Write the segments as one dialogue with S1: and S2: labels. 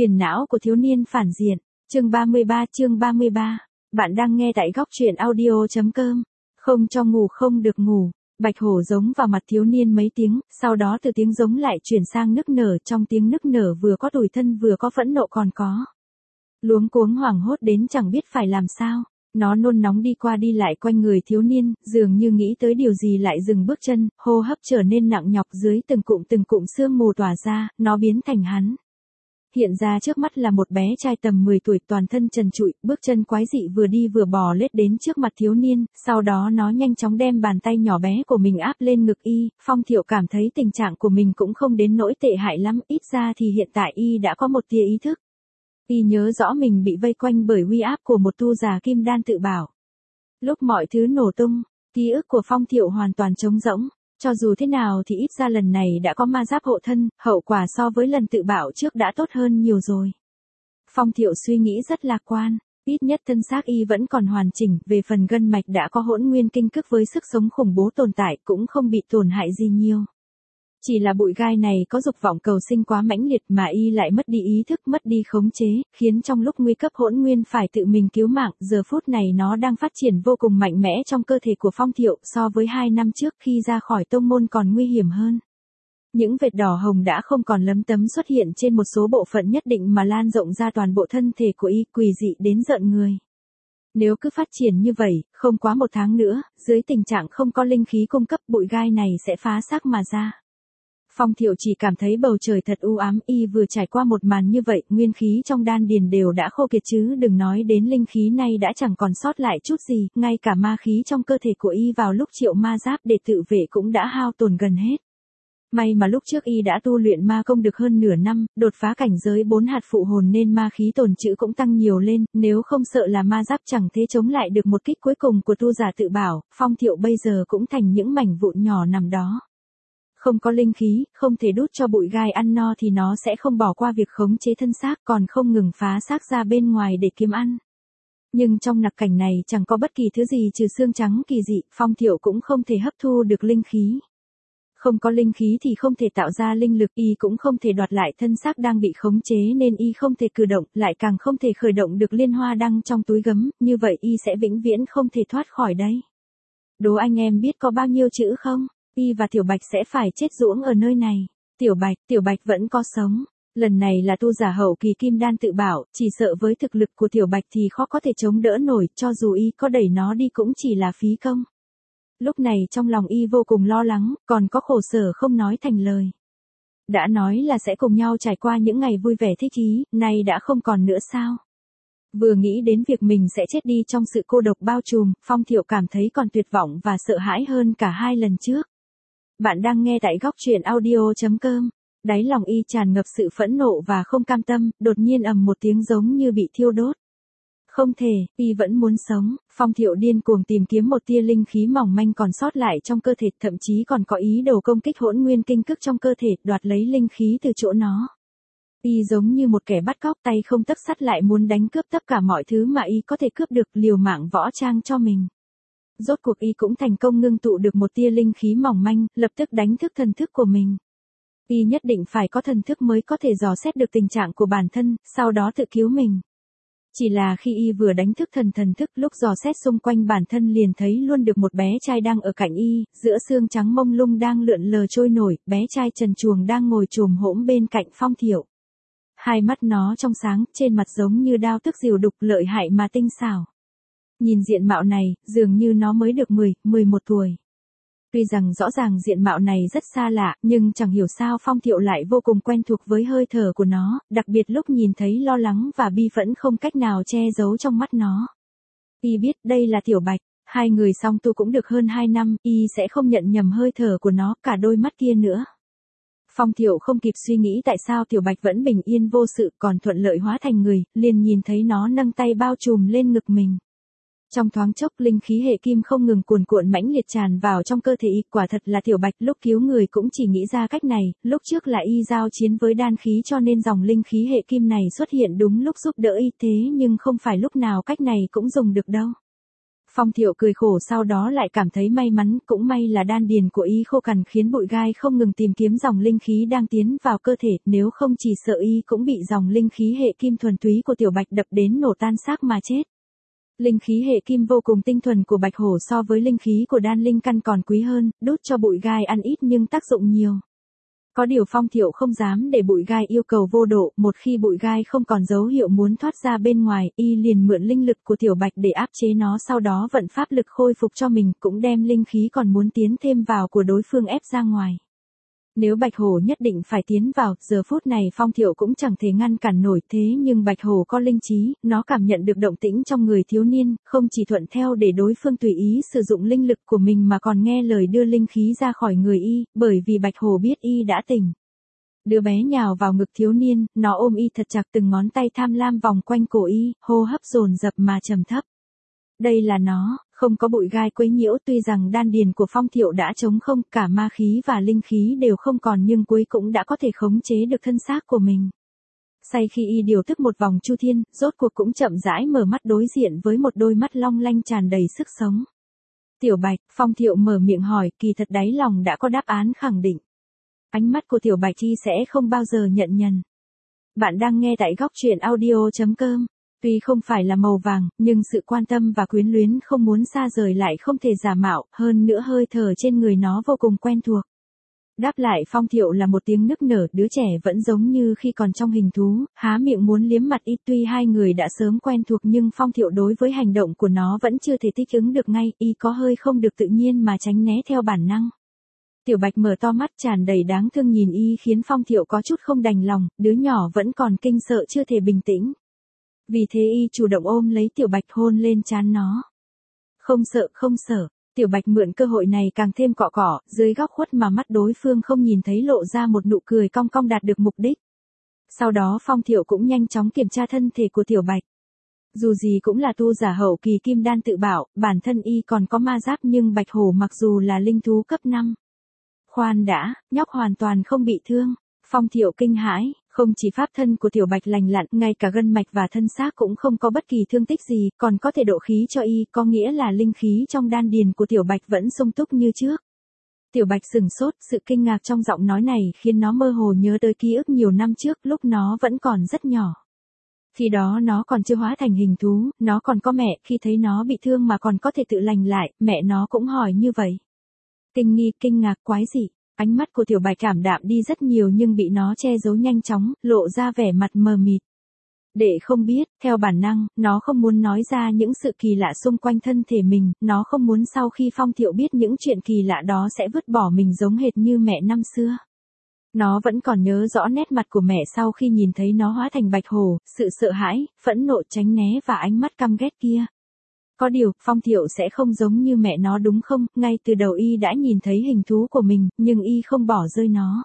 S1: Phiền não của thiếu niên phản diện, chương 33. Bạn đang nghe tại góc truyện audio.com. Không cho ngủ không được ngủ, bạch hổ giống vào mặt thiếu niên mấy tiếng, sau đó từ tiếng giống lại chuyển sang nức nở, trong tiếng nức nở vừa có tủi thân vừa có phẫn nộ còn có luống cuống hoảng hốt đến chẳng biết phải làm sao. Nó nôn nóng đi qua đi lại quanh người thiếu niên, dường như nghĩ tới điều gì lại dừng bước chân, hô hấp trở nên nặng nhọc, dưới từng cụm sương mù tỏa ra, nó biến thành hắn. Hiện ra trước mắt là một bé trai tầm 10 tuổi, toàn thân trần trụi, bước chân quái dị vừa đi vừa bò lết đến trước mặt thiếu niên, sau đó nó nhanh chóng đem bàn tay nhỏ bé của mình áp lên ngực y. Phong Thiệu cảm thấy tình trạng của mình cũng không đến nỗi tệ hại lắm, ít ra thì hiện tại y đã có một tia ý thức. Y nhớ rõ mình bị vây quanh bởi uy áp của một tu già kim đan tự bảo. Lúc mọi thứ nổ tung, ký ức của Phong Thiệu hoàn toàn trống rỗng. Cho dù thế nào thì ít ra lần này đã có ma giáp hộ thân, hậu quả so với lần tự bảo trước đã tốt hơn nhiều rồi. Phong Thiệu suy nghĩ rất lạc quan, ít nhất thân xác y vẫn còn hoàn chỉnh, về phần gân mạch đã có hỗn nguyên kinh cức với sức sống khủng bố tồn tại, cũng không bị tổn hại gì nhiều. Chỉ là bụi gai này có dục vọng cầu sinh quá mãnh liệt mà y lại mất đi ý thức, mất đi khống chế, khiến trong lúc nguy cấp hỗn nguyên phải tự mình cứu mạng. Giờ phút này nó đang phát triển vô cùng mạnh mẽ trong cơ thể của Phong Thiệu, so với 2 năm trước khi ra khỏi tông môn còn nguy hiểm hơn. Những vệt đỏ hồng đã không còn lấm tấm xuất hiện trên một số bộ phận nhất định mà lan rộng ra toàn bộ thân thể của y, quỷ dị đến rợn người. Nếu cứ phát triển như vậy, không quá 1 tháng nữa, dưới tình trạng không có linh khí cung cấp, bụi gai này sẽ phá xác mà ra. Phong Thiệu chỉ cảm thấy bầu trời thật u ám, y vừa trải qua một màn như vậy, nguyên khí trong đan điền đều đã khô kiệt chứ đừng nói đến linh khí, nay đã chẳng còn sót lại chút gì, ngay cả ma khí trong cơ thể của y vào lúc triệu ma giáp để tự vệ cũng đã hao tổn gần hết. May mà lúc trước y đã tu luyện ma công được hơn nửa năm, đột phá cảnh giới 4 hạt phụ hồn nên ma khí tồn trữ cũng tăng nhiều lên, nếu không sợ là ma giáp chẳng thế chống lại được một kích cuối cùng của tu giả tự bảo, Phong Thiệu bây giờ cũng thành những mảnh vụn nhỏ nằm đó. Không có linh khí, không thể đút cho bụi gai ăn no thì nó sẽ không bỏ qua việc khống chế thân xác, còn không ngừng phá xác ra bên ngoài để kiếm ăn. Nhưng trong nặc cảnh này chẳng có bất kỳ thứ gì trừ xương trắng kỳ dị, Phong Thiệu cũng không thể hấp thu được linh khí. Không có linh khí thì không thể tạo ra linh lực, y cũng không thể đoạt lại thân xác đang bị khống chế nên y không thể cử động, lại càng không thể khởi động được liên hoa đăng trong túi gấm, như vậy y sẽ vĩnh viễn không thể thoát khỏi đây. Đố anh em biết có bao nhiêu chữ không? Y và Tiểu Bạch sẽ phải chết ruỗng ở nơi này. Tiểu Bạch vẫn có sống. Lần này là tu giả hậu kỳ kim đan tự bảo, chỉ sợ với thực lực của Tiểu Bạch thì khó có thể chống đỡ nổi, cho dù y có đẩy nó đi cũng chỉ là phí công. Lúc này trong lòng y vô cùng lo lắng, còn có khổ sở không nói thành lời. Đã nói là sẽ cùng nhau trải qua những ngày vui vẻ thích ý, nay đã không còn nữa sao? Vừa nghĩ đến việc mình sẽ chết đi trong sự cô độc bao trùm, Phong Thiệu cảm thấy còn tuyệt vọng và sợ hãi hơn cả 2 lần trước. Bạn đang nghe tại góc truyện audio.com. Đáy lòng y tràn ngập sự phẫn nộ và không cam tâm, đột nhiên ầm một tiếng giống như bị thiêu đốt. Không thể, y vẫn muốn sống. Phong Thiệu điên cuồng tìm kiếm một tia linh khí mỏng manh còn sót lại trong cơ thể, thậm chí còn có ý đồ công kích hỗn nguyên kinh cức trong cơ thể, đoạt lấy linh khí từ chỗ nó. Y giống như một kẻ bắt cóc, tay không tấc sắt lại muốn đánh cướp tất cả mọi thứ mà y có thể cướp được, liều mạng võ trang cho mình. Rốt cuộc y cũng thành công ngưng tụ được một tia linh khí mỏng manh, lập tức đánh thức thần thức của mình. Y nhất định phải có thần thức mới có thể dò xét được tình trạng của bản thân, sau đó tự cứu mình. Chỉ là khi y vừa đánh thức thần thức, lúc dò xét xung quanh bản thân liền thấy luôn được một bé trai đang ở cạnh y, giữa xương trắng mông lung đang lượn lờ trôi nổi, bé trai trần truồng đang ngồi chồm hổm bên cạnh Phong Thiệu. Hai mắt nó trong sáng, trên mặt giống như đao tức diều đục, lợi hại mà tinh xảo. Nhìn diện mạo này, dường như nó mới được 11 tuổi. Tuy rằng rõ ràng diện mạo này rất xa lạ, nhưng chẳng hiểu sao Phong Thiệu lại vô cùng quen thuộc với hơi thở của nó, đặc biệt lúc nhìn thấy lo lắng và bi phẫn không cách nào che giấu trong mắt nó. Y biết đây là Tiểu Bạch, 2 người song tu cũng được hơn 2 năm, y sẽ không nhận nhầm hơi thở của nó, cả đôi mắt kia nữa. Phong Thiệu không kịp suy nghĩ tại sao Tiểu Bạch vẫn bình yên vô sự còn thuận lợi hóa thành người, liền nhìn thấy nó nâng tay bao trùm lên ngực mình. Trong thoáng chốc linh khí hệ kim không ngừng cuồn cuộn mãnh liệt tràn vào trong cơ thể y, quả thật là Tiểu Bạch lúc cứu người cũng chỉ nghĩ ra cách này, lúc trước là y giao chiến với đan khí cho nên dòng linh khí hệ kim này xuất hiện đúng lúc giúp đỡ y, thế nhưng không phải lúc nào cách này cũng dùng được đâu. Phong Thiệu cười khổ sau đó lại cảm thấy may mắn, cũng may là đan điền của y khô cằn khiến bụi gai không ngừng tìm kiếm dòng linh khí đang tiến vào cơ thể, nếu không chỉ sợ y cũng bị dòng linh khí hệ kim thuần túy của Tiểu Bạch đập đến nổ tan xác mà chết. Linh khí hệ kim vô cùng tinh thuần của bạch hổ so với linh khí của đan linh căn còn quý hơn, đút cho bụi gai ăn ít nhưng tác dụng nhiều. Có điều Phong Thiệu không dám để bụi gai yêu cầu vô độ, một khi bụi gai không còn dấu hiệu muốn thoát ra bên ngoài, y liền mượn linh lực của Tiểu Bạch để áp chế nó, sau đó vận pháp lực khôi phục cho mình, cũng đem linh khí còn muốn tiến thêm vào của đối phương ép ra ngoài. Nếu bạch hổ nhất định phải tiến vào, giờ phút này Phong Thiệu cũng chẳng thể ngăn cản nổi, thế nhưng bạch hổ có linh trí, nó cảm nhận được động tĩnh trong người thiếu niên, không chỉ thuận theo để đối phương tùy ý sử dụng linh lực của mình mà còn nghe lời đưa linh khí ra khỏi người y, bởi vì bạch hổ biết y đã tỉnh. Đứa bé nhào vào ngực thiếu niên, nó ôm y thật chặt, từng ngón tay tham lam vòng quanh cổ y, hô hấp dồn dập mà trầm thấp. Đây là nó, không có bụi gai quấy nhiễu, tuy rằng đan điền của Phong Thiệu đã trống không, cả ma khí và linh khí đều không còn, nhưng cuối cũng đã có thể khống chế được thân xác của mình. Say khi y điều tức một vòng chu thiên, rốt cuộc cũng chậm rãi mở mắt đối diện với một đôi mắt long lanh tràn đầy sức sống. Tiểu Bạch, Phong Thiệu mở miệng hỏi, kỳ thật đáy lòng đã có đáp án khẳng định. Ánh mắt của Tiểu Bạch chi sẽ không bao giờ nhận nhầm. Bạn đang nghe tại góc truyện audio.com. Tuy không phải là màu vàng, nhưng sự quan tâm và quyến luyến không muốn xa rời lại không thể giả mạo, hơn nữa hơi thở trên người nó vô cùng quen thuộc. Đáp lại Phong Thiệu là một tiếng nức nở, đứa trẻ vẫn giống như khi còn trong hình thú, há miệng muốn liếm mặt y, tuy hai người đã sớm quen thuộc nhưng Phong Thiệu đối với hành động của nó vẫn chưa thể thích ứng được ngay, y có hơi không được tự nhiên mà tránh né theo bản năng. Tiểu Bạch mở to mắt tràn đầy đáng thương nhìn y khiến Phong Thiệu có chút không đành lòng, đứa nhỏ vẫn còn kinh sợ chưa thể bình tĩnh. Vì thế y chủ động ôm lấy Tiểu Bạch hôn lên trán nó. Không sợ, không sợ. Tiểu Bạch mượn cơ hội này càng thêm cọ cọ, dưới góc khuất mà mắt đối phương không nhìn thấy lộ ra một nụ cười cong cong đạt được mục đích. Sau đó Phong Thiệu cũng nhanh chóng kiểm tra thân thể của Tiểu Bạch. Dù gì cũng là tu giả hậu kỳ kim đan tự bảo, bản thân y còn có ma giáp nhưng bạch hổ mặc dù là linh thú cấp 5. Khoan đã, nhóc hoàn toàn không bị thương. Phong Thiệu kinh hãi, không chỉ pháp thân của Tiểu Bạch lành lặn, ngay cả gân mạch và thân xác cũng không có bất kỳ thương tích gì, còn có thể độ khí cho y, có nghĩa là linh khí trong đan điền của Tiểu Bạch vẫn sung túc như trước. Tiểu Bạch sừng sốt, sự kinh ngạc trong giọng nói này khiến nó mơ hồ nhớ tới ký ức nhiều năm trước lúc nó vẫn còn rất nhỏ. Khi đó nó còn chưa hóa thành hình thú, nó còn có mẹ, khi thấy nó bị thương mà còn có thể tự lành lại, mẹ nó cũng hỏi như vậy. Kinh nghi, kinh ngạc, quái dị. Ánh mắt của Tiểu Bạch cảm đạm đi rất nhiều nhưng bị nó che giấu nhanh chóng, lộ ra vẻ mặt mờ mịt. Để không biết, theo bản năng, nó không muốn nói ra những sự kỳ lạ xung quanh thân thể mình, nó không muốn sau khi Phong Thiệu biết những chuyện kỳ lạ đó sẽ vứt bỏ mình giống hệt như mẹ năm xưa. Nó vẫn còn nhớ rõ nét mặt của mẹ sau khi nhìn thấy nó hóa thành bạch hổ, sự sợ hãi, phẫn nộ tránh né và ánh mắt căm ghét kia. Có điều, Phong Thiệu sẽ không giống như mẹ nó đúng không, ngay từ đầu y đã nhìn thấy hình thú của mình, nhưng y không bỏ rơi nó.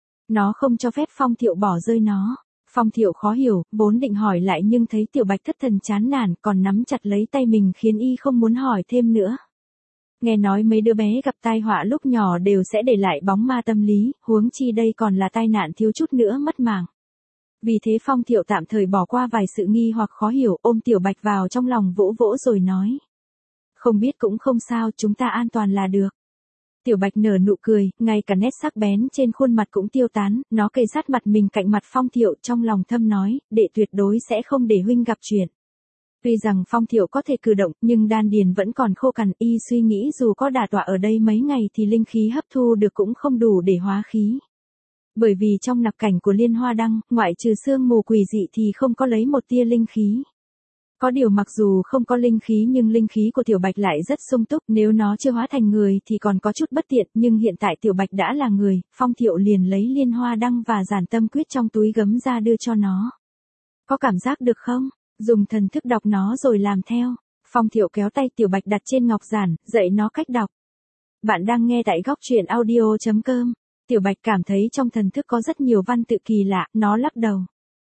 S1: Nó không cho phép Phong Thiệu bỏ rơi nó. Phong Thiệu khó hiểu, vốn định hỏi lại nhưng thấy Tiểu Bạch thất thần chán nản, còn nắm chặt lấy tay mình khiến y không muốn hỏi thêm nữa. Nghe nói mấy đứa bé gặp tai họa lúc nhỏ đều sẽ để lại bóng ma tâm lý, huống chi đây còn là tai nạn thiếu chút nữa mất mạng. Vì thế Phong Thiệu tạm thời bỏ qua vài sự nghi hoặc khó hiểu, ôm Tiểu Bạch vào trong lòng vỗ vỗ rồi nói. Không biết cũng không sao, chúng ta an toàn là được. Tiểu Bạch nở nụ cười, ngay cả nét sắc bén trên khuôn mặt cũng tiêu tán, nó kề sát mặt mình cạnh mặt Phong Thiệu trong lòng thầm nói, đệ tuyệt đối sẽ không để huynh gặp chuyện. Tuy rằng Phong Thiệu có thể cử động, nhưng đan điền vẫn còn khô cằn, y suy nghĩ dù có đả tọa ở đây mấy ngày thì linh khí hấp thu được cũng không đủ để hóa khí. Bởi vì trong nặc cảnh của Liên Hoa Đăng, ngoại trừ sương mù quỷ dị thì không có lấy một tia linh khí. Có điều mặc dù không có linh khí nhưng linh khí của Tiểu Bạch lại rất sung túc, nếu nó chưa hóa thành người thì còn có chút bất tiện, nhưng hiện tại Tiểu Bạch đã là người, Phong Thiệu liền lấy Liên Hoa Đăng và Giản Tâm Quyết trong túi gấm ra đưa cho nó. Có cảm giác được không? Dùng thần thức đọc nó rồi làm theo. Phong Thiệu kéo tay Tiểu Bạch đặt trên ngọc giản, dạy nó cách đọc. Bạn đang nghe tại góc truyện audio.com. Tiểu Bạch cảm thấy trong thần thức có rất nhiều văn tự kỳ lạ, nó lắc đầu.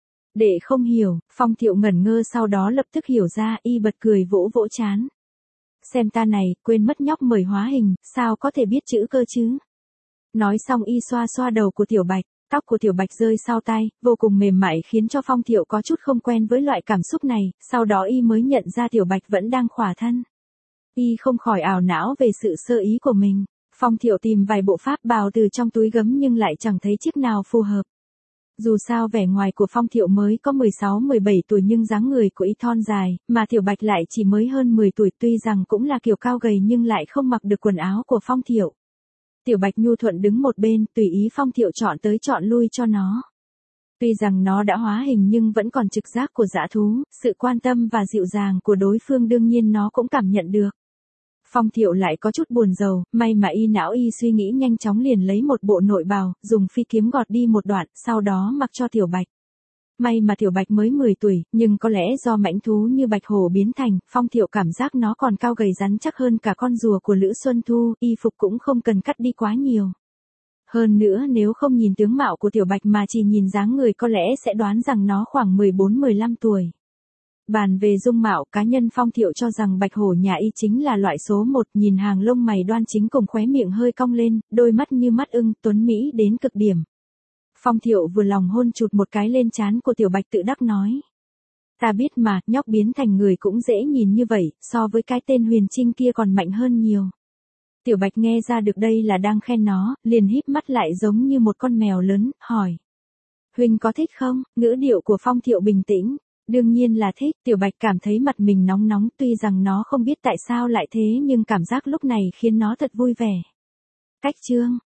S1: Để không hiểu, Phong Thiệu ngẩn ngơ sau đó lập tức hiểu ra, y bật cười vỗ vỗ trán. Xem ta này, quên mất nhóc mời hóa hình, sao có thể biết chữ cơ chứ? Nói xong y xoa xoa đầu của Tiểu Bạch, tóc của Tiểu Bạch rơi sau tai, vô cùng mềm mại khiến cho Phong Thiệu có chút không quen với loại cảm xúc này, sau đó y mới nhận ra Tiểu Bạch vẫn đang khỏa thân. Y không khỏi ảo não về sự sơ ý của mình. Phong Thiệu tìm vài bộ pháp bào từ trong túi gấm nhưng lại chẳng thấy chiếc nào phù hợp. Dù sao vẻ ngoài của Phong Thiệu mới có 16-17 tuổi nhưng dáng người của y thon dài, mà Tiểu Bạch lại chỉ mới hơn 10 tuổi, tuy rằng cũng là kiểu cao gầy nhưng lại không mặc được quần áo của Phong Thiệu. Tiểu Bạch nhu thuận đứng một bên, tùy ý Phong Thiệu chọn tới chọn lui cho nó. Tuy rằng nó đã hóa hình nhưng vẫn còn trực giác của dã thú, sự quan tâm và dịu dàng của đối phương đương nhiên nó cũng cảm nhận được. Phong Thiệu lại có chút buồn rầu, may mà não y suy nghĩ nhanh chóng liền lấy một bộ nội bào, dùng phi kiếm gọt đi một đoạn, sau đó mặc cho Tiểu Bạch. May mà Tiểu Bạch mới 10 tuổi, nhưng có lẽ do mãnh thú như bạch hổ biến thành, Phong Thiệu cảm giác nó còn cao gầy rắn chắc hơn cả con rùa của Lữ Xuân Thu, y phục cũng không cần cắt đi quá nhiều. Hơn nữa nếu không nhìn tướng mạo của Tiểu Bạch mà chỉ nhìn dáng người có lẽ sẽ đoán rằng nó khoảng 14-15 tuổi. Bàn về dung mạo, cá nhân Phong Thiệu cho rằng bạch hổ nhà y chính là loại số 1, nhìn hàng lông mày đoan chính cùng khóe miệng hơi cong lên, đôi mắt như mắt ưng, tuấn mỹ đến cực điểm. Phong Thiệu vừa lòng hôn chụt một cái lên trán của Tiểu Bạch tự đắc nói. Ta biết mà, nhóc biến thành người cũng dễ nhìn như vậy, so với cái tên Huyền Trinh kia còn mạnh hơn nhiều. Tiểu Bạch nghe ra được đây là đang khen nó, liền híp mắt lại giống như một con mèo lớn, hỏi. Huynh có thích không? Ngữ điệu của Phong Thiệu bình tĩnh. Đương nhiên là thích, Tiểu Bạch cảm thấy mặt mình nóng nóng, tuy rằng nó không biết tại sao lại thế nhưng cảm giác lúc này khiến nó thật vui vẻ. Cách chương